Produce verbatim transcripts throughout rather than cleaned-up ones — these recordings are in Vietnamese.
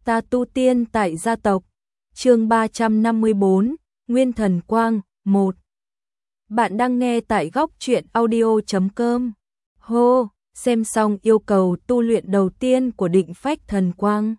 Ta tu tiên tại gia tộc. Chương ba trăm năm mươi bốn, Nguyên Thần Quang, một. Bạn đang nghe tại góc truyện audio chấm com. Hô, xem xong yêu cầu tu luyện đầu tiên của Định Phách Thần Quang.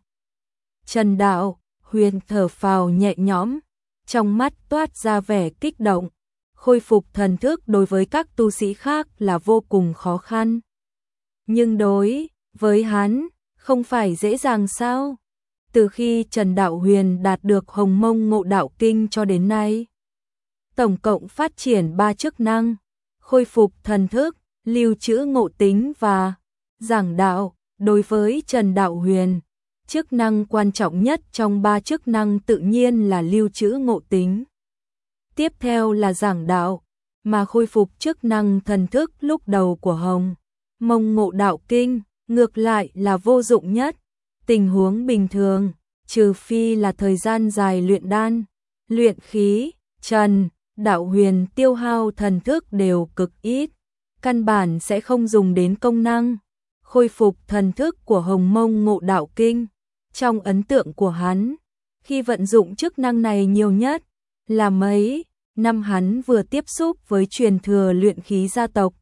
Trần Đạo Huyền thở phào nhẹ nhõm, trong mắt toát ra vẻ kích động. Khôi phục thần thức đối với các tu sĩ khác là vô cùng khó khăn. Nhưng đối với hắn, không phải dễ dàng sao? Từ khi Trần Đạo Huyền đạt được Hồng Mông Ngộ Đạo Kinh cho đến nay, tổng cộng phát triển ba chức năng: khôi phục thần thức, lưu trữ ngộ tính và giảng đạo. Đối với Trần Đạo Huyền, chức năng quan trọng nhất trong ba chức năng tự nhiên là lưu trữ ngộ tính. Tiếp theo là giảng đạo, mà khôi phục chức năng thần thức lúc đầu của Hồng Mông Ngộ Đạo Kinh ngược lại là vô dụng nhất. Tình huống bình thường, trừ phi là thời gian dài luyện đan, luyện khí, Trần Đạo Huyền tiêu hao thần thức đều cực ít, căn bản sẽ không dùng đến công năng khôi phục thần thức của Hồng Mông Ngộ Đạo Kinh. Trong ấn tượng của hắn, khi vận dụng chức năng này nhiều nhất là mấy năm hắn vừa tiếp xúc với truyền thừa luyện khí gia tộc.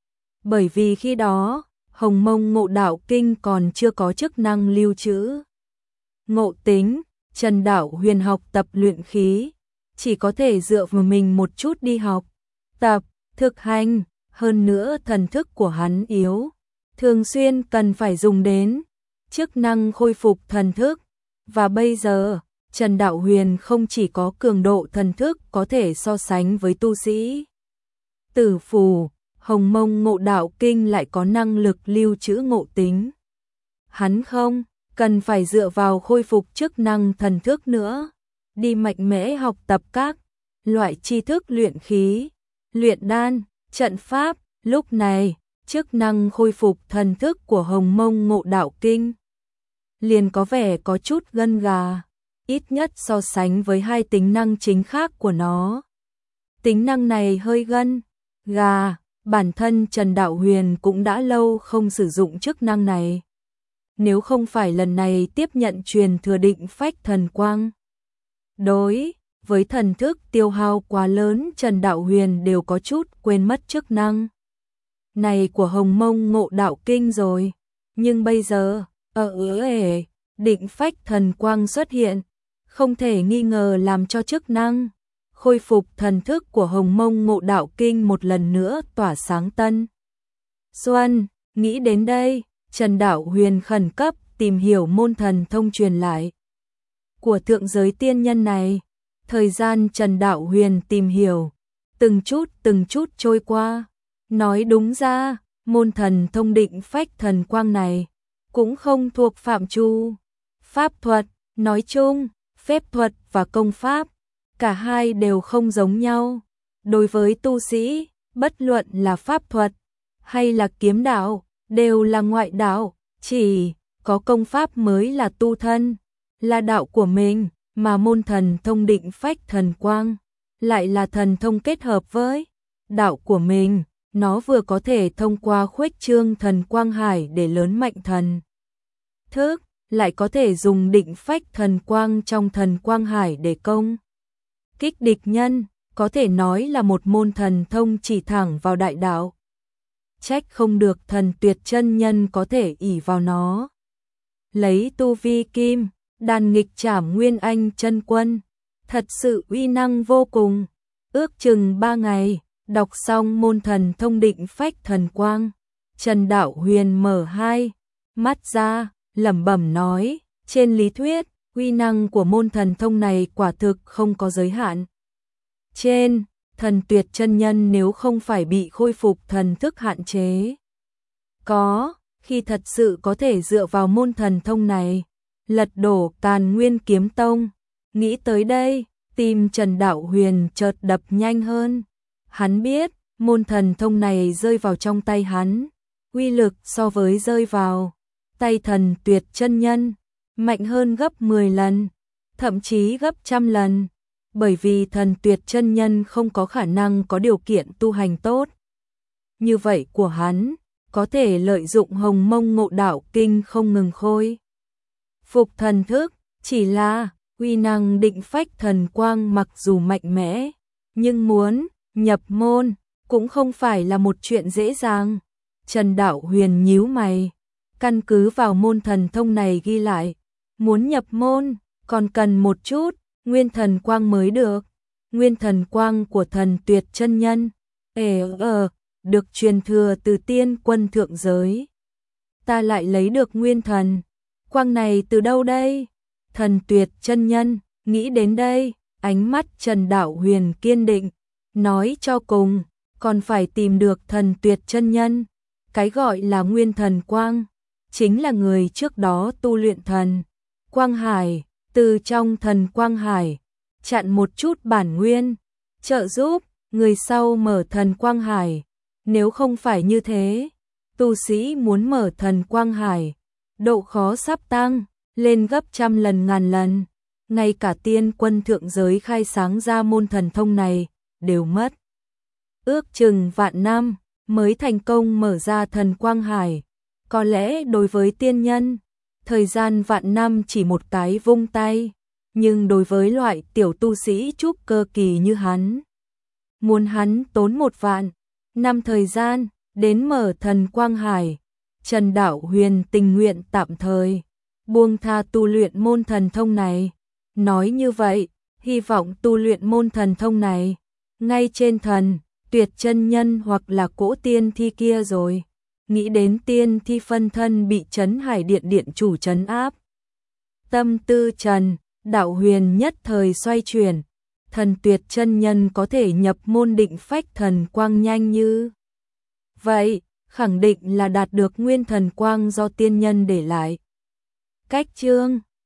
Bởi vì khi đó, Hồng Mông Ngộ Đạo Kinh còn chưa có chức năng lưu trữ ngộ tính. Trần Đạo Huyền học tập luyện khí, chỉ có thể dựa vào mình một chút đi học, tập, thực hành. Hơn nữa thần thức của hắn yếu, thường xuyên cần phải dùng đến chức năng khôi phục thần thức. Và bây giờ, Trần Đạo Huyền không chỉ có cường độ thần thức có thể so sánh với tu sĩ Tử Phù, Hồng Mông Ngộ Đạo Kinh lại có năng lực lưu trữ ngộ tính. Hắn không cần phải dựa vào khôi phục chức năng thần thức nữa, đi mạnh mẽ học tập các loại tri thức luyện khí, luyện đan, trận pháp. Lúc này, chức năng khôi phục thần thức của Hồng Mông Ngộ Đạo Kinh liền có vẻ có chút gân gà, ít nhất so sánh với hai tính năng chính khác của nó. Tính năng này hơi gân gà, bản thân Trần Đạo Huyền cũng đã lâu không sử dụng chức năng này. Nếu không phải lần này tiếp nhận truyền thừa Định Phách Thần Quang, đối với thần thức tiêu hao quá lớn, Trần Đạo Huyền đều có chút quên mất chức năng này của Hồng Mông Ngộ Đạo Kinh rồi. Nhưng bây giờ, ở ứa ể, Định Phách Thần Quang xuất hiện, không thể nghi ngờ làm cho chức năng khôi phục thần thức của Hồng Mông Ngộ Đạo Kinh một lần nữa tỏa sáng tân xuân. Nghĩ đến đây, Trần Đạo Huyền khẩn cấp tìm hiểu môn thần thông truyền lại của thượng giới tiên nhân này. Thời gian Trần Đạo Huyền tìm hiểu, từng chút từng chút trôi qua. Nói đúng ra, môn thần thông Định Phách Thần Quang này cũng không thuộc phạm trù pháp thuật. Nói chung, phép thuật và công pháp, cả hai đều không giống nhau. Đối với tu sĩ, bất luận là pháp thuật hay là kiếm đạo, đều là ngoại đạo, chỉ có công pháp mới là tu thân, là đạo của mình, mà môn thần thông Định Phách Thần Quang lại là thần thông kết hợp với đạo của mình. Nó vừa có thể thông qua khuếch trương thần quang hải để lớn mạnh thần thức, lại có thể dùng Định Phách Thần Quang trong thần quang hải để công kích địch nhân, có thể nói là một môn thần thông chỉ thẳng vào đại đạo. Trách không được Thần Tuyệt chân nhân có thể ỷ vào nó, lấy tu vi kim đàn nghịch trảm Nguyên Anh chân quân, thật sự uy năng vô cùng. Ước chừng ba ngày, đọc xong môn thần thông Định Phách Thần Quang, Trần Đạo Huyền mở hai mắt ra, lẩm bẩm nói, trên lý thuyết, uy năng của môn thần thông này quả thực không có giới hạn. Trên, Thần Tuyệt chân nhân nếu không phải bị khôi phục thần thức hạn chế, có khi thật sự có thể dựa vào môn thần thông này lật đổ Càn Nguyên Kiếm Tông. Nghĩ tới đây, tim Trần Đạo Huyền chợt đập nhanh hơn. Hắn biết, môn thần thông này rơi vào trong tay hắn, uy lực so với rơi vào tay Thần Tuyệt chân nhân mạnh hơn gấp mười lần, thậm chí gấp trăm lần, bởi vì Thần Tuyệt chân nhân không có khả năng có điều kiện tu hành tốt như vậy của hắn, có thể lợi dụng Hồng Mông Ngộ Đạo Kinh không ngừng khôi phục thần thức, chỉ là uy năng định phách thần quang mặc dù mạnh mẽ, nhưng muốn nhập môn cũng không phải là một chuyện dễ dàng. Trần Đạo Huyền nhíu mày, căn cứ vào môn thần thông này ghi lại, muốn nhập môn còn cần một chút nguyên thần quang mới được. Nguyên thần quang của Thần Tuyệt chân nhân, ề ờ, được truyền thừa từ tiên quân thượng giới. Ta lại lấy được nguyên thần quang này từ đâu đây? Thần Tuyệt chân nhân nghĩ đến đây, ánh mắt Trần Đạo Huyền kiên định, nói cho cùng, còn phải tìm được Thần Tuyệt chân nhân. Cái gọi là nguyên thần quang, chính là người trước đó tu luyện thần quang hải, từ trong thần quang hải chặn một chút bản nguyên, trợ giúp người sau mở thần quang hải. Nếu không phải như thế, tu sĩ muốn mở thần quang hải, độ khó sắp tăng lên gấp trăm lần ngàn lần. Ngay cả tiên quân thượng giới khai sáng ra môn thần thông này đều mất ước chừng vạn năm mới thành công mở ra thần quang hải. Có lẽ đối với tiên nhân, thời gian vạn năm chỉ một cái vung tay, nhưng đối với loại tiểu tu sĩ trúc cơ kỳ như hắn, muốn hắn tốn một vạn năm thời gian đến mở thần quang hải, Trần Đạo Huyền tình nguyện tạm thời buông tha tu luyện môn thần thông này. Nói như vậy, hy vọng tu luyện môn thần thông này ngay trên Thần Tuyệt chân nhân hoặc là cỗ tiên thi kia rồi. Nghĩ đến tiên thi phân thân bị Trấn Hải Điện điện chủ trấn áp, tâm tư Trần Đạo Huyền nhất thời xoay chuyển. Thần Tuyệt chân nhân có thể nhập môn định phách thần quang nhanh như vậy, khẳng định là đạt được nguyên thần quang do tiên nhân để lại. Cách chương